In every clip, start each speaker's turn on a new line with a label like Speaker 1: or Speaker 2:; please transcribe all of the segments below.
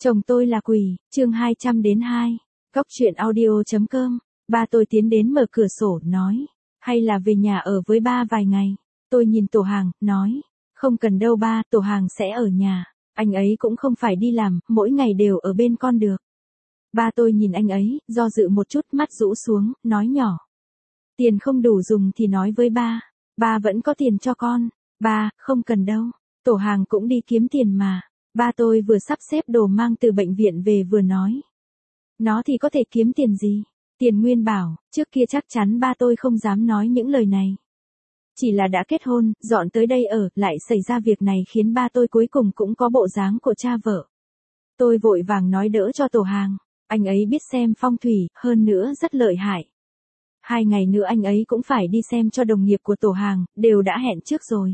Speaker 1: Chồng tôi là quỷ, chương 202. Góc truyện audio.com. Ba tôi tiến đến mở cửa sổ, nói. Hay là về nhà ở với ba vài ngày. Tôi nhìn Tổ Hàng, nói. Không cần đâu ba, Tổ Hàng sẽ ở nhà. Anh ấy cũng không phải đi làm, mỗi ngày đều ở bên con được. Ba tôi nhìn anh ấy, do dự một chút, mắt rũ xuống, nói nhỏ. Tiền không đủ dùng thì nói với ba. Ba vẫn có tiền cho con. Ba, không cần đâu. Tổ Hàng cũng đi kiếm tiền mà. Ba tôi vừa sắp xếp đồ mang từ bệnh viện về vừa nói. Nó thì có thể kiếm tiền gì? Tiền Nguyên bảo, trước kia chắc chắn ba tôi không dám nói những lời này. Chỉ là đã kết hôn, dọn tới đây ở, lại xảy ra việc này khiến ba tôi cuối cùng cũng có bộ dáng của cha vợ. Tôi vội vàng nói đỡ cho Tổ Hàng. Anh ấy biết xem phong thủy, hơn nữa rất lợi hại. 2 ngày nữa anh ấy cũng phải đi xem cho đồng nghiệp của Tổ Hàng, đều đã hẹn trước rồi.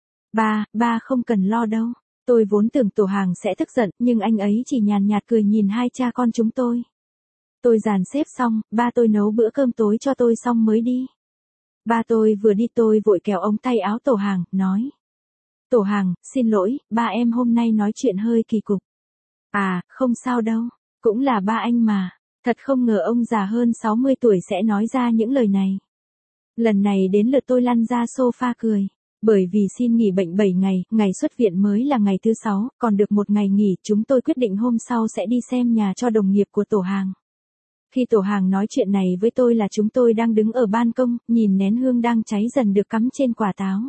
Speaker 1: Ba không cần lo đâu. Tôi vốn tưởng Tổ Hàng sẽ tức giận, nhưng anh ấy chỉ nhàn nhạt cười nhìn hai cha con chúng tôi. Tôi dàn xếp xong, ba tôi nấu bữa cơm tối cho tôi xong mới đi. Ba tôi vừa đi tôi vội kéo ống tay áo Tổ Hàng, nói. Tổ Hàng, xin lỗi, ba em hôm nay nói chuyện hơi kỳ cục. À, không sao đâu, cũng là ba anh mà. Thật không ngờ ông già hơn 60 tuổi sẽ nói ra những lời này. Lần này đến lượt tôi lăn ra sofa cười. Bởi vì xin nghỉ bệnh 7 ngày, ngày xuất viện mới là ngày thứ 6, còn được 1 ngày nghỉ, chúng tôi quyết định hôm sau sẽ đi xem nhà cho đồng nghiệp của Tổ Hàng. Khi Tổ Hàng nói chuyện này với tôi là chúng tôi đang đứng ở ban công, nhìn nén hương đang cháy dần được cắm trên quả táo.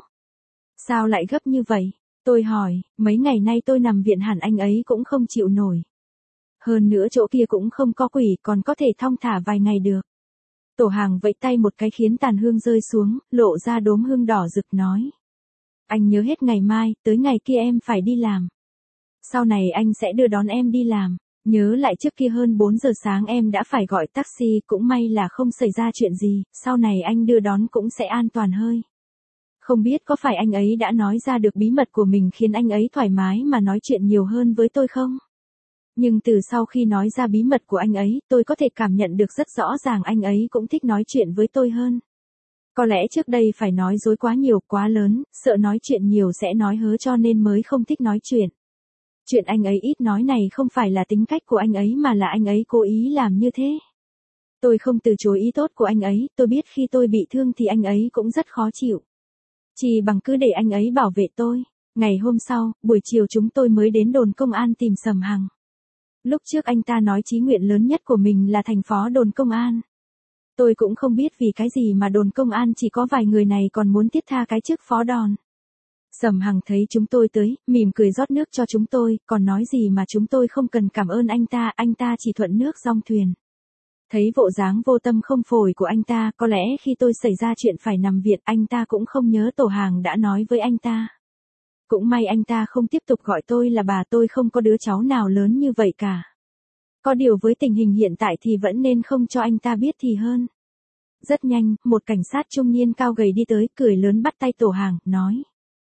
Speaker 1: Sao lại gấp như vậy? Tôi hỏi, mấy ngày nay tôi nằm viện hẳn anh ấy cũng không chịu nổi. Hơn nữa chỗ kia cũng không có quỷ, còn có thể thong thả vài ngày được. Tổ Hàng vẫy tay một cái khiến tàn hương rơi xuống, lộ ra đốm hương đỏ rực nói. Anh nhớ hết ngày mai, tới ngày kia em phải đi làm. Sau này anh sẽ đưa đón em đi làm. Nhớ lại trước kia hơn 4 giờ sáng em đã phải gọi taxi, cũng may là không xảy ra chuyện gì, sau này anh đưa đón cũng sẽ an toàn hơi. Không biết có phải anh ấy đã nói ra được bí mật của mình khiến anh ấy thoải mái mà nói chuyện nhiều hơn với tôi không? Nhưng từ sau khi nói ra bí mật của anh ấy, tôi có thể cảm nhận được rất rõ ràng anh ấy cũng thích nói chuyện với tôi hơn. Có lẽ trước đây phải nói dối quá nhiều, quá lớn, sợ nói chuyện nhiều sẽ nói hớ cho nên mới không thích nói chuyện. Chuyện anh ấy ít nói này không phải là tính cách của anh ấy mà là anh ấy cố ý làm như thế. Tôi không từ chối ý tốt của anh ấy, tôi biết khi tôi bị thương thì anh ấy cũng rất khó chịu. Chỉ bằng cứ để anh ấy bảo vệ tôi. Ngày hôm sau, buổi chiều chúng tôi mới đến đồn công an tìm Sầm Hằng. Lúc trước anh ta nói chí nguyện lớn nhất của mình là thành phó đồn công an. Tôi cũng không biết vì cái gì mà đồn công an chỉ có vài người này còn muốn thiết tha cái chức phó đòn. Sầm Hằng thấy chúng tôi tới, mỉm cười rót nước cho chúng tôi, còn nói gì mà chúng tôi không cần cảm ơn anh ta chỉ thuận nước dong thuyền. Thấy bộ dáng vô tâm không phổi của anh ta, có lẽ khi tôi xảy ra chuyện phải nằm viện, anh ta cũng không nhớ Tổ Hàng đã nói với anh ta. Cũng may anh ta không tiếp tục gọi tôi là bà, tôi không có đứa cháu nào lớn như vậy cả. Có điều với tình hình hiện tại thì vẫn nên không cho anh ta biết thì hơn. Rất nhanh, một cảnh sát trung niên cao gầy đi tới, cười lớn bắt tay Tổ Hàng, nói.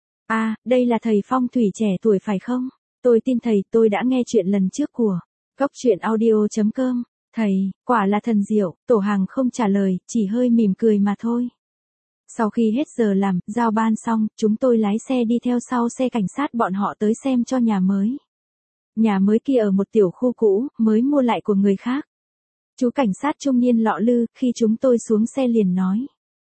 Speaker 1: Đây là thầy phong thủy trẻ tuổi phải không? Tôi tin thầy, tôi đã nghe chuyện lần trước của Góc truyện audio.com. Thầy, quả là thần diệu. Tổ Hàng không trả lời, chỉ hơi mỉm cười mà thôi. Sau khi hết giờ làm, giao ban xong, chúng tôi lái xe đi theo sau xe cảnh sát bọn họ tới xem cho nhà mới. Nhà mới kia ở một tiểu khu cũ, mới mua lại của người khác. Chú cảnh sát trung niên lọ lư, khi chúng tôi xuống xe liền nói.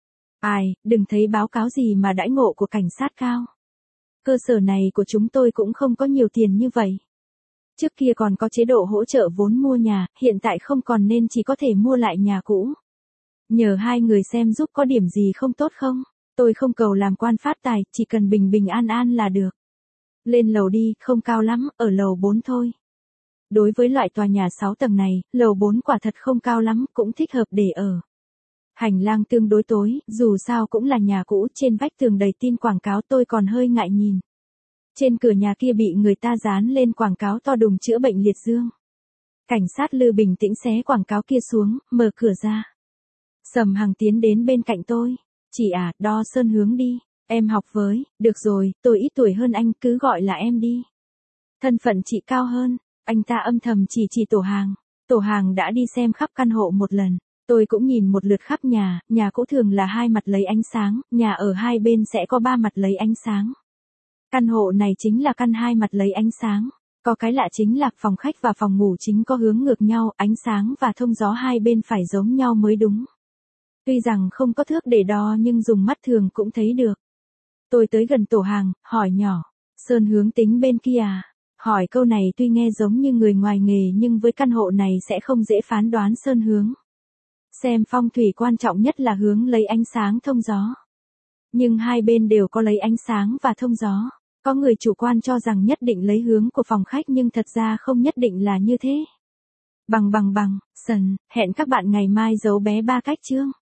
Speaker 1: Đừng thấy báo cáo gì mà đãi ngộ của cảnh sát cao. Cơ sở này của chúng tôi cũng không có nhiều tiền như vậy. Trước kia còn có chế độ hỗ trợ vốn mua nhà, hiện tại không còn nên chỉ có thể mua lại nhà cũ. Nhờ hai người xem giúp có điểm gì không tốt không? Tôi không cầu làm quan phát tài, chỉ cần bình bình an an là được. Lên lầu đi, không cao lắm, ở lầu 4 thôi. Đối với loại tòa nhà 6 tầng này, lầu 4 quả thật không cao lắm, cũng thích hợp để ở. Hành lang tương đối tối, dù sao cũng là nhà cũ, trên vách tường đầy tin quảng cáo, tôi còn hơi ngại nhìn. Trên cửa nhà kia bị người ta dán lên quảng cáo to đùng chữa bệnh liệt dương. Cảnh sát Lư bình tĩnh xé quảng cáo kia xuống, mở cửa ra. Sầm Hằng tiến đến bên cạnh tôi. Chị đo sơn hướng đi. Em học với. Được rồi, tôi ít tuổi hơn anh, cứ gọi là em đi. Thân phận chị cao hơn. Anh ta âm thầm chỉ Tổ Hàng. Tổ Hàng đã đi xem khắp căn hộ một lần. Tôi cũng nhìn một lượt khắp nhà cũ thường là 2 mặt lấy ánh sáng, nhà ở hai bên sẽ có 3 mặt lấy ánh sáng. Căn hộ này chính là căn 2 mặt lấy ánh sáng. Có cái lạ chính là phòng khách và phòng ngủ chính có hướng ngược nhau, ánh sáng và thông gió hai bên phải giống nhau mới đúng. Tuy rằng không có thước để đo nhưng dùng mắt thường cũng thấy được. Tôi tới gần tổ hàng, hỏi nhỏ, sơn hướng tính bên kia à? Hỏi câu này tuy nghe giống như người ngoài nghề nhưng với căn hộ này sẽ không dễ phán đoán sơn hướng. Xem phong thủy quan trọng nhất là hướng lấy ánh sáng thông gió. Nhưng hai bên đều có lấy ánh sáng và thông gió. Có người chủ quan cho rằng nhất định lấy hướng của phòng khách nhưng thật ra không nhất định là như thế. Sần, hẹn các bạn ngày mai giấu bé ba cách chương.